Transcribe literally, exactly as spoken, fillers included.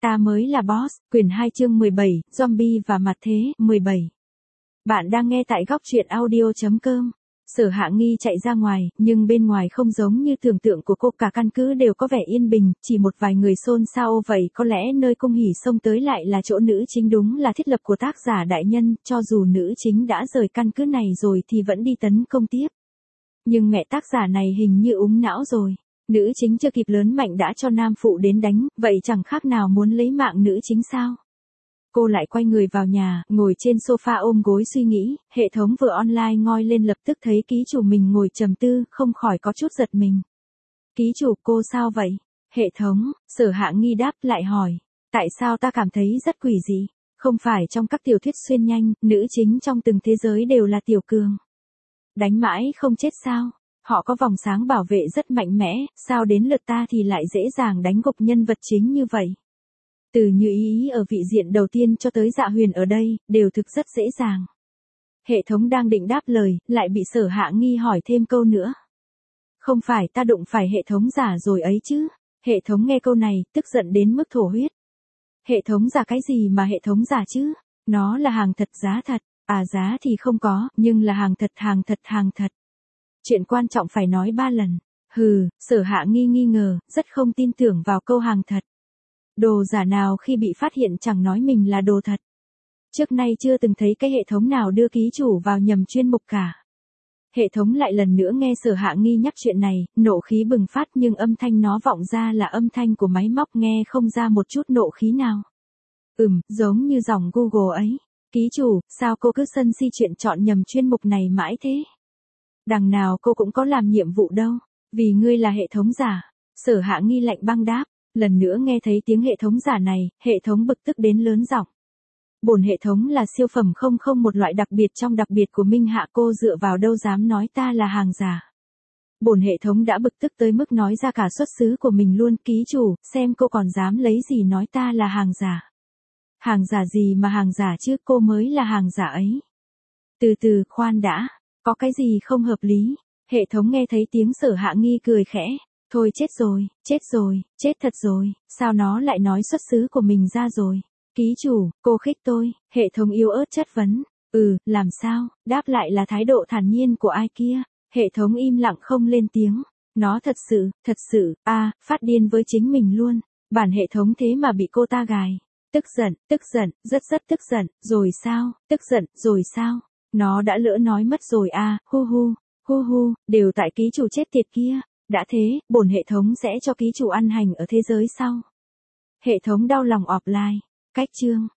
Ta mới là boss, quyển hai chương mười bảy, zombie và mặt thế, mười bảy. Bạn đang nghe tại góc truyện audio.com. Sở Hạ Nghi chạy ra ngoài, nhưng bên ngoài không giống như tưởng tượng của cô, cả căn cứ đều có vẻ yên bình, chỉ một vài người xôn xao. Vậy có lẽ nơi cung hỉ xông tới lại là chỗ nữ chính, đúng là thiết lập của tác giả đại nhân, cho dù nữ chính đã rời căn cứ này rồi thì vẫn đi tấn công tiếp. Nhưng mẹ tác giả này hình như úng não rồi. Nữ chính chưa kịp lớn mạnh đã cho nam phụ đến đánh, vậy chẳng khác nào muốn lấy mạng nữ chính sao? Cô lại quay người vào nhà, ngồi trên sofa ôm gối suy nghĩ, hệ thống vừa online ngoi lên lập tức thấy ký chủ mình ngồi trầm tư, không khỏi có chút giật mình. Ký chủ, cô sao vậy? Hệ thống, Sở Hạ Nghi đáp lại hỏi. Tại sao ta cảm thấy rất quỷ dị? Không phải trong các tiểu thuyết xuyên nhanh, nữ chính trong từng thế giới đều là tiểu cường. Đánh mãi không chết sao? Họ có vòng sáng bảo vệ rất mạnh mẽ, sao đến lượt ta thì lại dễ dàng đánh gục nhân vật chính như vậy? Từ Như Ý Ý ở vị diện đầu tiên cho tới Dạ Huyền ở đây, đều thực rất dễ dàng. Hệ thống đang định đáp lời, lại bị Sở Hạ Nghi hỏi thêm câu nữa. Không phải ta đụng phải hệ thống giả rồi ấy chứ? Hệ thống nghe câu này, tức giận đến mức thổ huyết. Hệ thống giả cái gì mà hệ thống giả chứ? Nó là hàng thật giá thật, à giá thì không có, nhưng là hàng thật hàng thật hàng thật. Chuyện quan trọng phải nói ba lần. Hừ, Sở Hạ Nghi nghi ngờ, rất không tin tưởng vào câu hàng thật. Đồ giả nào khi bị phát hiện chẳng nói mình là đồ thật. Trước nay chưa từng thấy cái hệ thống nào đưa ký chủ vào nhầm chuyên mục cả. Hệ thống lại lần nữa nghe Sở Hạ Nghi nhắc chuyện này, nộ khí bừng phát, nhưng âm thanh nó vọng ra là âm thanh của máy móc, nghe không ra một chút nộ khí nào. Ừm, giống như dòng Google ấy. Ký chủ, sao cô cứ sân si chuyện chọn nhầm chuyên mục này mãi thế? Đằng nào cô cũng có làm nhiệm vụ đâu, vì ngươi là hệ thống giả. Sở Hạ Nghi lạnh băng đáp. Lần nữa nghe thấy tiếng hệ thống giả này, hệ thống bực tức đến lớn giọng. Bổn hệ thống là siêu phẩm không không một loại đặc biệt trong đặc biệt của Minh Hạ, cô dựa vào đâu dám nói ta là hàng giả. Bổn hệ thống đã bực tức tới mức nói ra cả xuất xứ của mình luôn. Ký chủ, xem cô còn dám lấy gì nói ta là hàng giả. Hàng giả gì mà hàng giả chứ, cô mới là hàng giả ấy. Từ từ, khoan đã, có cái gì không hợp lý? Hệ thống nghe thấy tiếng Sở Hạ Nghi cười khẽ. Thôi chết rồi, chết rồi, chết thật rồi, sao nó lại nói xuất xứ của mình ra rồi? Ký chủ, cô khích tôi, hệ thống yếu ớt chất vấn. Ừ, làm sao? Đáp lại là thái độ thản nhiên của ai kia. Hệ thống im lặng không lên tiếng. Nó thật sự, thật sự, a à, phát điên với chính mình luôn. Bản hệ thống thế mà bị cô ta gài. Tức giận, tức giận, rất rất tức giận, rồi sao? Tức giận, rồi sao? Nó đã lỡ nói mất rồi a à, hu hu, hu hu, đều tại ký chủ chết tiệt kia. Đã thế, bổn hệ thống sẽ cho ký chủ ăn hành ở thế giới sau. Hệ thống đau lòng offline. Cách chương.